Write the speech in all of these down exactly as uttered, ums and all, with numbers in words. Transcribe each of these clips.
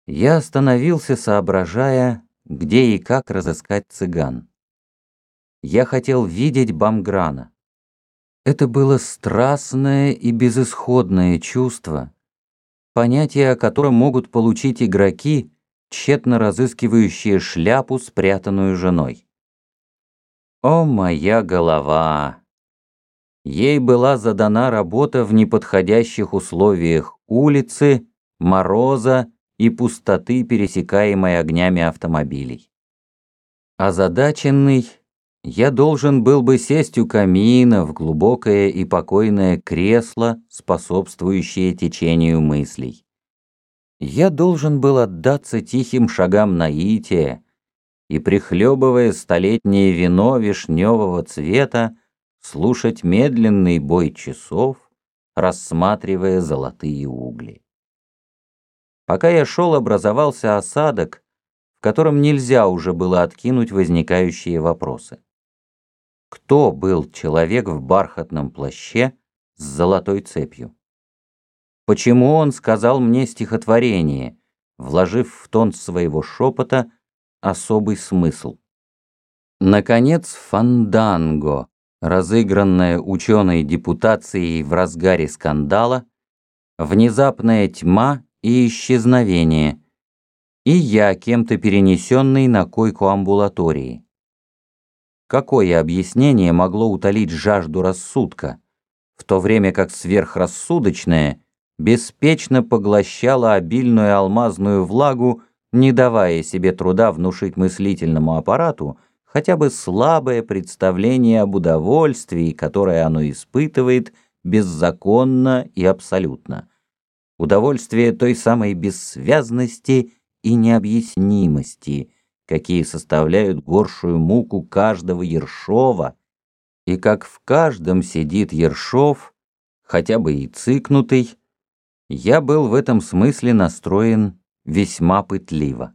Я остановился, соображая, где и как разыскать цыган. Я хотел видеть Бамграна. Это было страстное и безысходное чувство, понятие о котором могут получить игроки, тщетно разыскивающие шляпу, спрятанную женой. О, моя голова! Ей была задана работа в неподходящих условиях улицы, мороза и пустоты, пересекаемой огнями автомобилей. Озадаченный, я должен был бы сесть у камина в глубокое и покойное кресло, способствующее течению мыслей. Я должен был отдаться тихим шагам наития и, прихлебывая столетнее вино вишневого цвета, слушать медленный бой часов, рассматривая золотые угли. Пока я шел, образовался осадок, в котором нельзя уже было откинуть возникающие вопросы. Кто был человек в бархатном плаще с золотой цепью? Почему он сказал мне стихотворение, вложив в тон своего шепота особый смысл? Наконец, фанданго, разыгранная ученой депутацией в разгаре скандала, внезапная тьма и исчезновение, и я, кем-то перенесенный на койку амбулатории. Какое объяснение могло утолить жажду рассудка, в то время как сверхрассудочное беспечно поглощало обильную алмазную влагу, не давая себе труда внушить мыслительному аппарату хотя бы слабое представление об удовольствии, которое оно испытывает беззаконно и абсолютно, удовольствие той самой бессвязности и необъяснимости, какие составляют горшую муку каждого Ершова, и как в каждом сидит Ершов, хотя бы и цыкнутый, я был в этом смысле настроен весьма пытливо.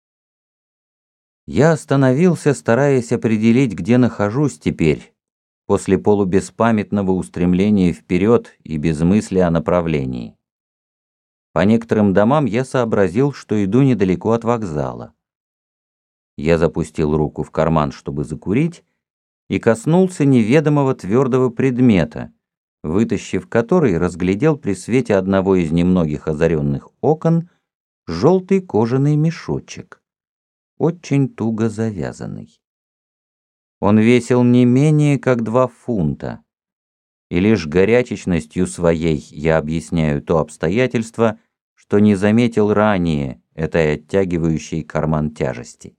Я остановился, стараясь определить, где нахожусь теперь, после полубеспамятного устремления вперед и без мысли о направлении. По некоторым домам я сообразил, что иду недалеко от вокзала. Я запустил руку в карман, чтобы закурить, и коснулся неведомого твердого предмета, вытащив который, разглядел при свете одного из немногих озаренных окон желтый кожаный мешочек, очень туго завязанный. Он весил не менее как два фунта, и лишь горячечностью своей я объясняю то обстоятельство, что не заметил ранее этой оттягивающей карман тяжести.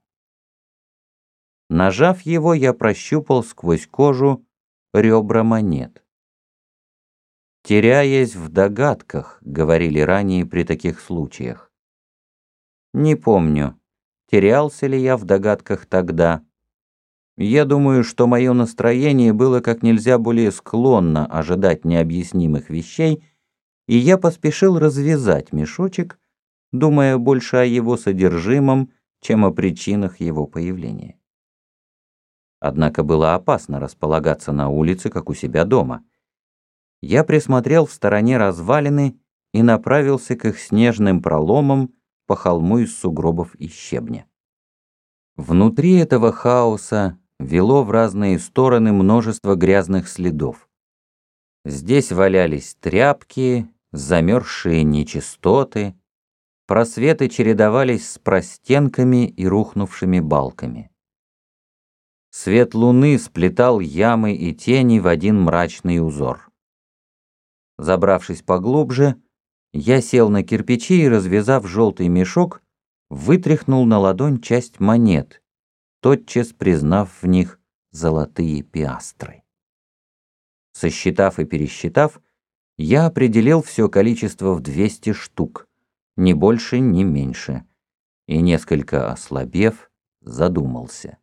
Нажав его, я прощупал сквозь кожу ребра монет. «Теряясь в догадках», — говорили ранее при таких случаях. Не помню, терялся ли я в догадках тогда. Я думаю, что мое настроение было как нельзя более склонно ожидать необъяснимых вещей, и я поспешил развязать мешочек, думая больше о его содержимом, чем о причинах его появления. Однако было опасно располагаться на улице, как у себя дома. Я присмотрел в стороне развалины и направился к их снежным проломам по холму из сугробов и щебня. Внутри этого хаоса вело в разные стороны множество грязных следов. Здесь валялись тряпки, замерзшие нечистоты, просветы чередовались с простенками и рухнувшими балками. Свет луны сплетал ямы и тени в один мрачный узор. Забравшись поглубже, я сел на кирпичи и, развязав желтый мешок, вытряхнул на ладонь часть монет, тотчас признав в них золотые пиастры. Сосчитав и пересчитав, я определил все количество в двести штук, ни больше, ни меньше, и, несколько ослабев, задумался.